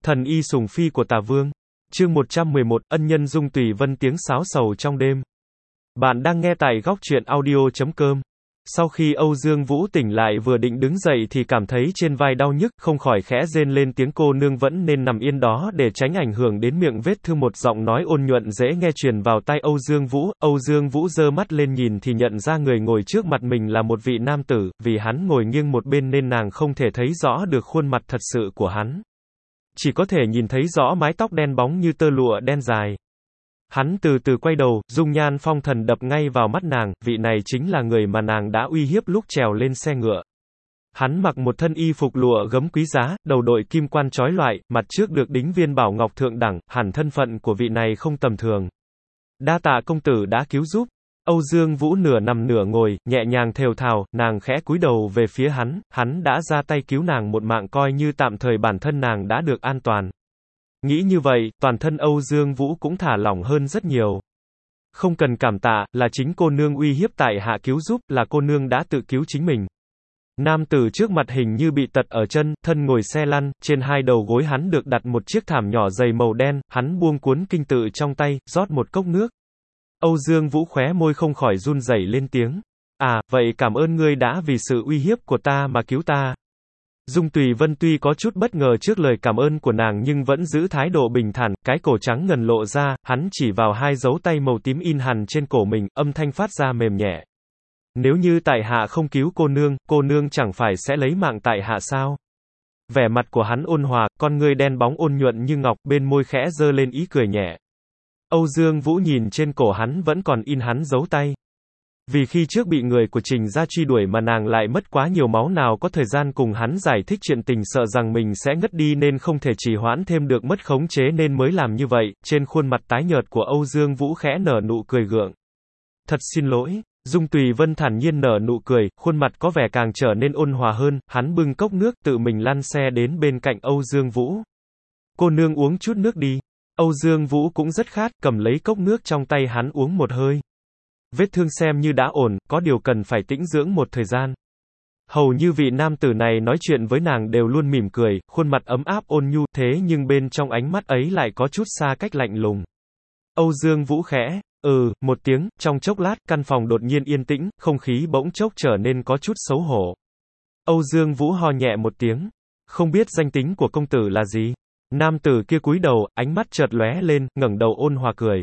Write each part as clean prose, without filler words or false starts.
Thần y sùng phi của Tả Vương. Chương 111, ân nhân Dung Tùy Vân tiếng sáo sầu trong đêm. Bạn đang nghe tại góc truyện audio.com. Sau khi Âu Dương Vũ tỉnh lại vừa định đứng dậy thì cảm thấy trên vai đau nhức, không khỏi khẽ rên lên tiếng cô nương vẫn nên nằm yên đó để tránh ảnh hưởng đến miệng vết thương. Một giọng nói ôn nhuận dễ nghe truyền vào tai Âu Dương Vũ. Âu Dương Vũ giơ mắt lên nhìn thì nhận ra người ngồi trước mặt mình là một vị nam tử, vì hắn ngồi nghiêng một bên nên nàng không thể thấy rõ được khuôn mặt thật sự của hắn. Chỉ có thể nhìn thấy rõ mái tóc đen bóng như tơ lụa đen dài. Hắn từ từ quay đầu, dung nhan phong thần đập ngay vào mắt nàng, vị này chính là người mà nàng đã uy hiếp lúc trèo lên xe ngựa. Hắn mặc một thân y phục lụa gấm quý giá, đầu đội kim quan chói lọi, mặt trước được đính viên bảo ngọc thượng đẳng, hẳn thân phận của vị này không tầm thường. Đa tạ công tử đã cứu giúp. Âu Dương Vũ nửa nằm nửa ngồi, nhẹ nhàng thều thào, nàng khẽ cúi đầu về phía hắn đã ra tay cứu nàng một mạng, coi như tạm thời bản thân nàng đã được an toàn. Nghĩ như vậy, toàn thân Âu Dương Vũ cũng thả lỏng hơn rất nhiều. Không cần cảm tạ, là chính cô nương uy hiếp tại hạ cứu giúp, là cô nương đã tự cứu chính mình. Nam tử trước mặt hình như bị tật ở chân, thân ngồi xe lăn, trên hai đầu gối hắn được đặt một chiếc thảm nhỏ dày màu đen, hắn buông cuốn kinh tự trong tay, rót một cốc nước. Âu Dương Vũ khóe môi không khỏi run rẩy lên tiếng. À, vậy cảm ơn ngươi đã vì sự uy hiếp của ta mà cứu ta. Dung Tùy Vân tuy có chút bất ngờ trước lời cảm ơn của nàng nhưng vẫn giữ thái độ bình thản, cái cổ trắng ngần lộ ra, hắn chỉ vào hai dấu tay màu tím in hằn trên cổ mình, âm thanh phát ra mềm nhẹ. Nếu như tại hạ không cứu cô nương chẳng phải sẽ lấy mạng tại hạ sao? Vẻ mặt của hắn ôn hòa, con ngươi đen bóng ôn nhuận như ngọc, bên môi khẽ giơ lên ý cười nhẹ. Âu Dương Vũ nhìn trên cổ hắn vẫn còn in hắn dấu tay. Vì khi trước bị người của Trình gia truy đuổi mà nàng lại mất quá nhiều máu, nào có thời gian cùng hắn giải thích chuyện tình, sợ rằng mình sẽ ngất đi nên không thể trì hoãn thêm được, mất khống chế nên mới làm như vậy. Trên khuôn mặt tái nhợt của Âu Dương Vũ khẽ nở nụ cười gượng. Thật xin lỗi. Dung Tùy Vân thản nhiên nở nụ cười, khuôn mặt có vẻ càng trở nên ôn hòa hơn, hắn bưng cốc nước tự mình lăn xe đến bên cạnh Âu Dương Vũ. Cô nương uống chút nước đi. Âu Dương Vũ cũng rất khát, cầm lấy cốc nước trong tay hắn uống một hơi. Vết thương xem như đã ổn, có điều cần phải tĩnh dưỡng một thời gian. Hầu như vị nam tử này nói chuyện với nàng đều luôn mỉm cười, khuôn mặt ấm áp ôn nhu, thế nhưng bên trong ánh mắt ấy lại có chút xa cách lạnh lùng. Âu Dương Vũ khẽ, một tiếng, trong chốc lát, căn phòng đột nhiên yên tĩnh, không khí bỗng chốc trở nên có chút xấu hổ. Âu Dương Vũ ho nhẹ một tiếng. Không biết danh tính của công tử là gì? Nam tử kia cúi đầu, ánh mắt chợt lóe lên, ngẩng đầu ôn hòa cười.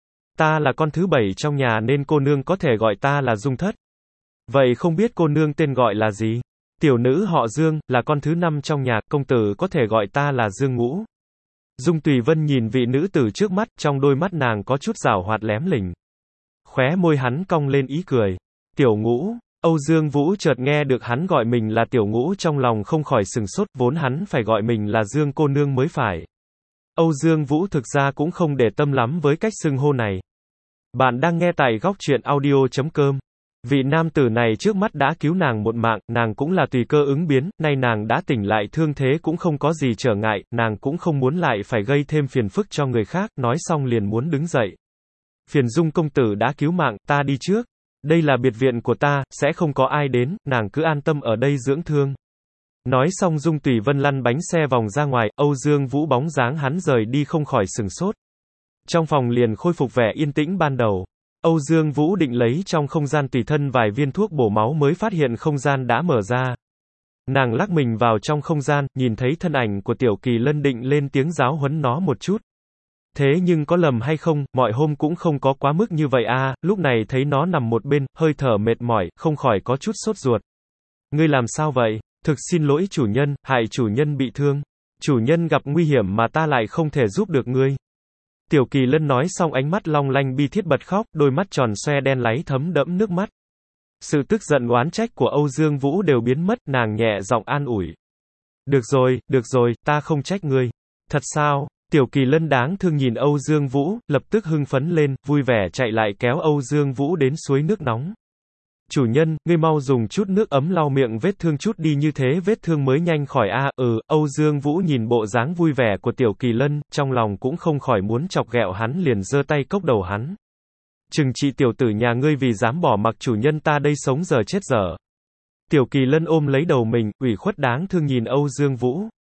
Ta là con thứ 7 trong nhà nên cô nương có thể gọi ta là Dung Thất. Vậy không biết cô nương tên gọi là gì? Tiểu nữ họ Dương, là con thứ 5 trong nhà, công tử có thể gọi ta là Dương Ngũ. Dung Tùy Vân nhìn vị nữ tử trước mắt, trong đôi mắt nàng có chút giảo hoạt lém lỉnh. Khóe môi hắn cong lên ý cười. Tiểu Ngũ. Âu Dương Vũ chợt nghe được hắn gọi mình là Tiểu Ngũ, trong lòng không khỏi sừng sốt, vốn hắn phải gọi mình là Dương cô nương mới phải. Âu Dương Vũ thực ra cũng không để tâm lắm với cách xưng hô này. Bạn đang nghe tại góc truyện audio.com. Vị nam tử này trước mắt đã cứu nàng một mạng, nàng cũng là tùy cơ ứng biến, nay nàng đã tỉnh lại, thương thế cũng không có gì trở ngại, nàng cũng không muốn lại phải gây thêm phiền phức cho người khác, nói xong liền muốn đứng dậy. Phiền Dung công tử đã cứu mạng, ta đi trước. Đây là biệt viện của ta, sẽ không có ai đến, nàng cứ an tâm ở đây dưỡng thương. Nói xong Dung Tùy Vân lăn bánh xe vòng ra ngoài, Âu Dương Vũ bóng dáng hắn rời đi không khỏi sừng sốt. Trong phòng liền khôi phục vẻ yên tĩnh ban đầu. Âu Dương Vũ định lấy trong không gian tùy thân vài viên thuốc bổ máu mới phát hiện không gian đã mở ra. Nàng lắc mình vào trong không gian, nhìn thấy thân ảnh của Tiểu Kỳ Lân định lên tiếng giáo huấn nó một chút. Thế nhưng có lầm hay không, mọi hôm cũng không có quá mức như vậy à, lúc này thấy nó nằm một bên, hơi thở mệt mỏi, không khỏi có chút sốt ruột. Ngươi làm sao vậy? Thực xin lỗi chủ nhân, hại chủ nhân bị thương. Chủ nhân gặp nguy hiểm mà ta lại không thể giúp được ngươi. Tiểu Kỳ Lân nói xong ánh mắt long lanh bi thiết bật khóc, đôi mắt tròn xoe đen láy thấm đẫm nước mắt. Sự tức giận oán trách của Âu Dương Vũ đều biến mất, nàng nhẹ giọng an ủi. Được rồi, ta không trách ngươi. Thật sao? Tiểu Kỳ Lân đáng thương nhìn Âu Dương Vũ, lập tức hưng phấn lên, vui vẻ chạy lại kéo Âu Dương Vũ đến suối nước nóng. Chủ nhân, ngươi mau dùng chút nước ấm lau miệng vết thương chút đi, như thế vết thương mới nhanh khỏi a. Âu Dương Vũ nhìn bộ dáng vui vẻ của Tiểu Kỳ Lân, trong lòng cũng không khỏi muốn chọc ghẹo hắn, liền giơ tay cốc đầu hắn. Trừng trị tiểu tử nhà ngươi vì dám bỏ mặc chủ nhân ta đây sống giờ chết dở. Tiểu Kỳ Lân ôm lấy đầu mình, ủy khuất đáng thương nhìn Âu Dương Vũ.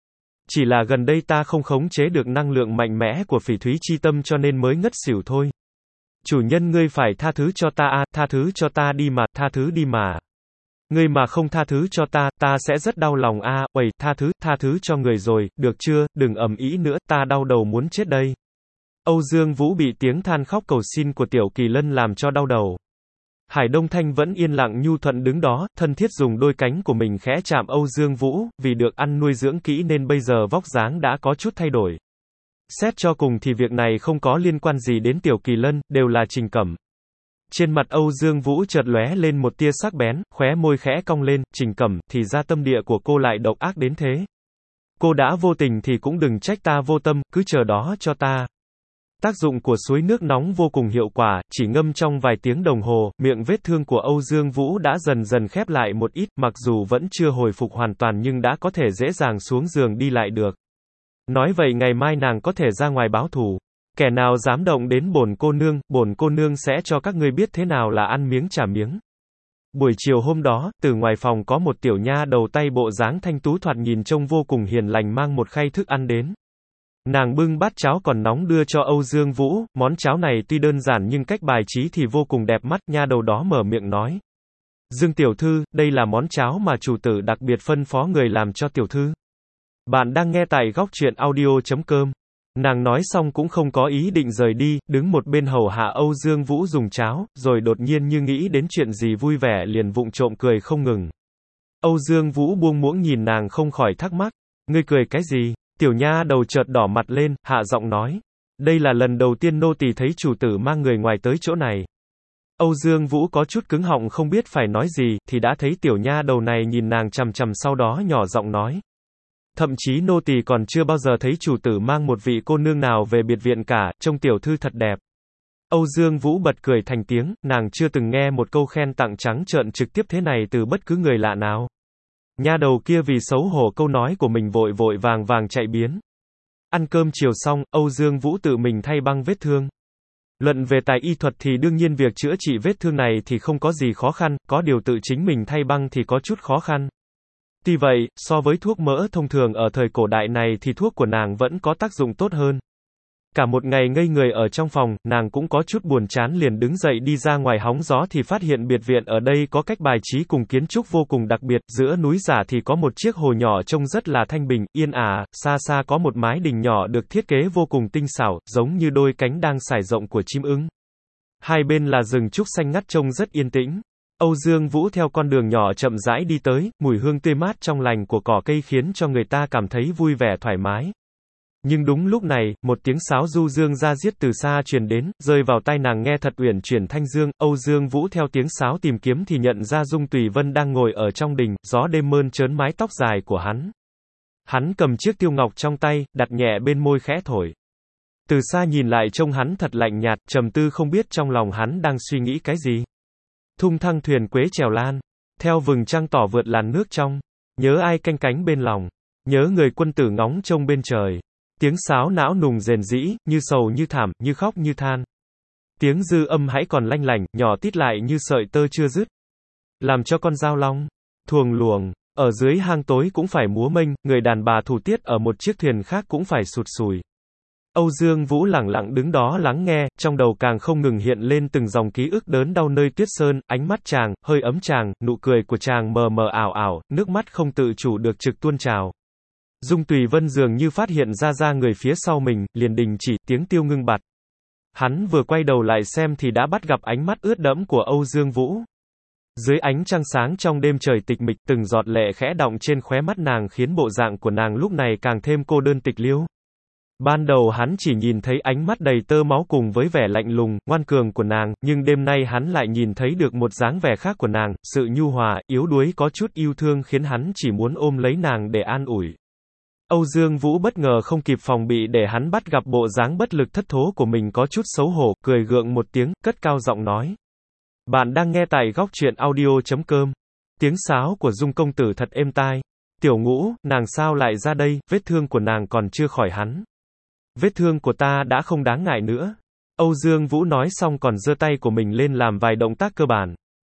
Chỉ là gần đây ta không khống chế được năng lượng mạnh mẽ của phỉ thúy chi tâm cho nên mới ngất xỉu thôi. Chủ nhân ngươi phải tha thứ cho ta a, tha thứ cho ta đi mà, tha thứ đi mà. Ngươi mà không tha thứ cho ta sẽ rất đau lòng a, uầy, tha thứ cho người rồi, được chưa, đừng ầm ĩ nữa, ta đau đầu muốn chết đây. Âu Dương Vũ bị tiếng than khóc cầu xin của Tiểu Kỳ Lân làm cho đau đầu. Hải Đông Thanh vẫn yên lặng nhu thuận đứng đó, thân thiết dùng đôi cánh của mình khẽ chạm Âu Dương Vũ, vì được ăn nuôi dưỡng kỹ nên bây giờ vóc dáng đã có chút thay đổi. Xét cho cùng thì việc này không có liên quan gì đến Tiểu Kỳ Lân, đều là Trình Cẩm. Trên mặt Âu Dương Vũ chợt lóe lên một tia sắc bén, khóe môi khẽ cong lên, Trình Cẩm, thì ra tâm địa của cô lại độc ác đến thế. Cô đã vô tình thì cũng đừng trách ta vô tâm, cứ chờ đó cho ta. Tác dụng của suối nước nóng vô cùng hiệu quả, chỉ ngâm trong vài tiếng đồng hồ, miệng vết thương của Âu Dương Vũ đã dần dần khép lại một ít, mặc dù vẫn chưa hồi phục hoàn toàn nhưng đã có thể dễ dàng xuống giường đi lại được. Nói vậy ngày mai nàng có thể ra ngoài báo thù. Kẻ nào dám động đến bổn cô nương sẽ cho các ngươi biết thế nào là ăn miếng trả miếng. Buổi chiều hôm đó, từ ngoài phòng có một tiểu nha đầu tay bộ dáng thanh tú thoạt nhìn trông vô cùng hiền lành mang một khay thức ăn đến. Nàng bưng bát cháo còn nóng đưa cho Âu Dương Vũ, món cháo này tuy đơn giản nhưng cách bài trí thì vô cùng đẹp mắt, nha đầu đó mở miệng nói. Dương tiểu thư, đây là món cháo mà chủ tử đặc biệt phân phó người làm cho tiểu thư. Bạn đang nghe tại góc truyện audio.com. Nàng nói xong cũng không có ý định rời đi, đứng một bên hầu hạ Âu Dương Vũ dùng cháo, rồi đột nhiên như nghĩ đến chuyện gì vui vẻ liền vụng trộm cười không ngừng. Âu Dương Vũ buông muỗng nhìn nàng không khỏi thắc mắc. Ngươi cười cái gì? Tiểu nha đầu chợt đỏ mặt lên, hạ giọng nói. Đây là lần đầu tiên nô tỳ thấy chủ tử mang người ngoài tới chỗ này. Âu Dương Vũ có chút cứng họng không biết phải nói gì, thì đã thấy tiểu nha đầu này nhìn nàng chằm chằm sau đó nhỏ giọng nói. Thậm chí nô tỳ còn chưa bao giờ thấy chủ tử mang một vị cô nương nào về biệt viện cả, trông tiểu thư thật đẹp. Âu Dương Vũ bật cười thành tiếng, nàng chưa từng nghe một câu khen tặng trắng trợn trực tiếp thế này từ bất cứ người lạ nào. Nha đầu kia vì xấu hổ câu nói của mình vội vội vàng vàng chạy biến. Ăn cơm chiều xong, Âu Dương Vũ tự mình thay băng vết thương. Luận về tài y thuật thì đương nhiên việc chữa trị vết thương này thì không có gì khó khăn, có điều tự chính mình thay băng thì có chút khó khăn. Tuy vậy, so với thuốc mỡ thông thường ở thời cổ đại này thì thuốc của nàng vẫn có tác dụng tốt hơn. Cả một ngày ngây người ở trong phòng, nàng cũng có chút buồn chán liền đứng dậy đi ra ngoài hóng gió thì phát hiện biệt viện ở đây có cách bài trí cùng kiến trúc vô cùng đặc biệt, giữa núi giả thì có một chiếc hồ nhỏ trông rất là thanh bình, yên ả, xa xa có một mái đình nhỏ được thiết kế vô cùng tinh xảo, giống như đôi cánh đang sải rộng của chim ưng. Hai bên là rừng trúc xanh ngắt trông rất yên tĩnh. Âu Dương Vũ theo con đường nhỏ chậm rãi đi tới, mùi hương tươi mát trong lành của cỏ cây khiến cho người ta cảm thấy vui vẻ thoải mái. Nhưng đúng lúc này, một tiếng sáo du dương ra diết từ xa truyền đến, rơi vào tai nàng nghe thật uyển chuyển thanh dương. Âu Dương Vũ theo tiếng sáo tìm kiếm thì nhận ra Dung Tùy Vân đang ngồi ở trong đình, gió đêm mơn trớn mái tóc dài của hắn. Hắn cầm chiếc tiêu ngọc trong tay, đặt nhẹ bên môi khẽ thổi. Từ xa nhìn lại trông hắn thật lạnh nhạt, trầm tư không biết trong lòng hắn đang suy nghĩ cái gì. Thung thăng thuyền quế chèo lan, theo vầng trăng tỏ vượt làn nước trong. Nhớ ai canh cánh bên lòng, nhớ người quân tử ngóng trông bên trời. Tiếng sáo não nùng rền rĩ, như sầu như thảm, như khóc như than. Tiếng dư âm hãy còn lanh lảnh, nhỏ tít lại như sợi tơ chưa dứt. Làm cho con dao long, thuồng luồng, ở dưới hang tối cũng phải múa mênh, người đàn bà thủ tiết ở một chiếc thuyền khác cũng phải sụt sùi. Âu Dương Vũ lẳng lặng đứng đó lắng nghe, trong đầu càng không ngừng hiện lên từng dòng ký ức đớn đau nơi tuyết sơn, ánh mắt chàng, hơi ấm chàng, nụ cười của chàng mờ mờ ảo ảo, nước mắt không tự chủ được trực tuôn trào. Dung Tùy Vân dường như phát hiện ra người phía sau mình, liền đình chỉ, tiếng tiêu ngưng bặt. Hắn vừa quay đầu lại xem thì đã bắt gặp ánh mắt ướt đẫm của Âu Dương Vũ. Dưới ánh trăng sáng trong đêm trời tịch mịch, từng giọt lệ khẽ đọng trên khóe mắt nàng khiến bộ dạng của nàng lúc này càng thêm cô đơn tịch liêu. Ban đầu hắn chỉ nhìn thấy ánh mắt đầy tơ máu cùng với vẻ lạnh lùng, ngoan cường của nàng, nhưng đêm nay hắn lại nhìn thấy được một dáng vẻ khác của nàng, sự nhu hòa, yếu đuối có chút yêu thương khiến hắn chỉ muốn ôm lấy nàng để an ủi. Âu Dương Vũ bất ngờ không kịp phòng bị để hắn bắt gặp bộ dáng bất lực thất thố của mình có chút xấu hổ, cười gượng một tiếng, cất cao giọng nói. Bạn đang nghe tại góc truyện audio.com. Tiếng sáo của Dung công tử thật êm tai. Tiểu Ngũ, nàng sao lại ra đây, vết thương của nàng còn chưa khỏi hắn. Vết thương của ta đã không đáng ngại nữa. Âu Dương Vũ nói xong còn giơ tay của mình lên làm vài động tác cơ bản.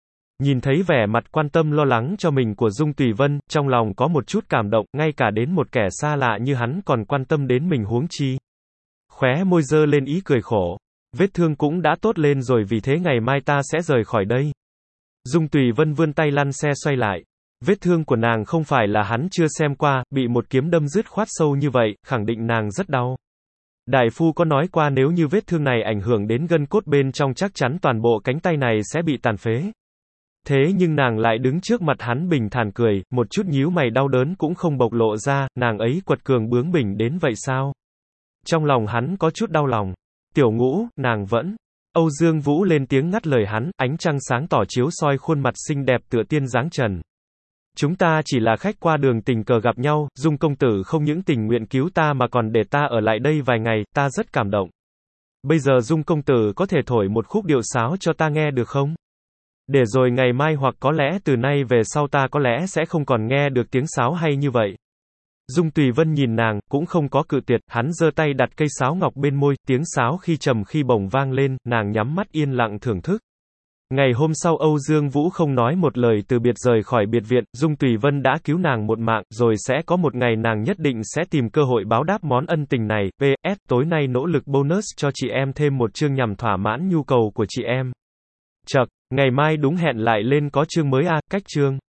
Nhìn thấy vẻ mặt quan tâm lo lắng cho mình của Dung Tùy Vân, trong lòng có một chút cảm động, ngay cả đến một kẻ xa lạ như hắn còn quan tâm đến mình huống chi. Khóe môi dơ lên ý cười khổ. Vết thương cũng đã tốt lên rồi, vì thế ngày mai ta sẽ rời khỏi đây. Dung Tùy Vân vươn tay lăn xe xoay lại. Vết thương của nàng không phải là hắn chưa xem qua, bị một kiếm đâm dứt khoát sâu như vậy, khẳng định nàng rất đau. Đại phu có nói qua nếu như vết thương này ảnh hưởng đến gân cốt bên trong chắc chắn toàn bộ cánh tay này sẽ bị tàn phế. Thế nhưng nàng lại đứng trước mặt hắn bình thản cười, một chút nhíu mày đau đớn cũng không bộc lộ ra, nàng ấy quật cường bướng bỉnh đến vậy sao? Trong lòng hắn có chút đau lòng. Tiểu Ngũ, nàng vẫn. Âu Dương Vũ lên tiếng ngắt lời hắn, ánh trăng sáng tỏ chiếu soi khuôn mặt xinh đẹp tựa tiên dáng trần. Chúng ta chỉ là khách qua đường tình cờ gặp nhau, Dung công tử không những tình nguyện cứu ta mà còn để ta ở lại đây vài ngày, ta rất cảm động. Bây giờ Dung công tử có thể thổi một khúc điệu sáo cho ta nghe được không? Để rồi ngày mai hoặc có lẽ từ nay về sau ta có lẽ sẽ không còn nghe được tiếng sáo hay như vậy. Dung Tùy Vân nhìn nàng, cũng không có cự tuyệt, hắn giơ tay đặt cây sáo ngọc bên môi, tiếng sáo khi trầm khi bổng vang lên, nàng nhắm mắt yên lặng thưởng thức. Ngày hôm sau Âu Dương Vũ không nói một lời từ biệt rời khỏi biệt viện, Dung Tùy Vân đã cứu nàng một mạng, rồi sẽ có một ngày nàng nhất định sẽ tìm cơ hội báo đáp món ân tình này. PS, tối nay nỗ lực bonus cho chị em thêm một chương nhằm thỏa mãn nhu cầu của chị em. Chậc, ngày mai đúng hẹn lại lên có chương mới cách chương.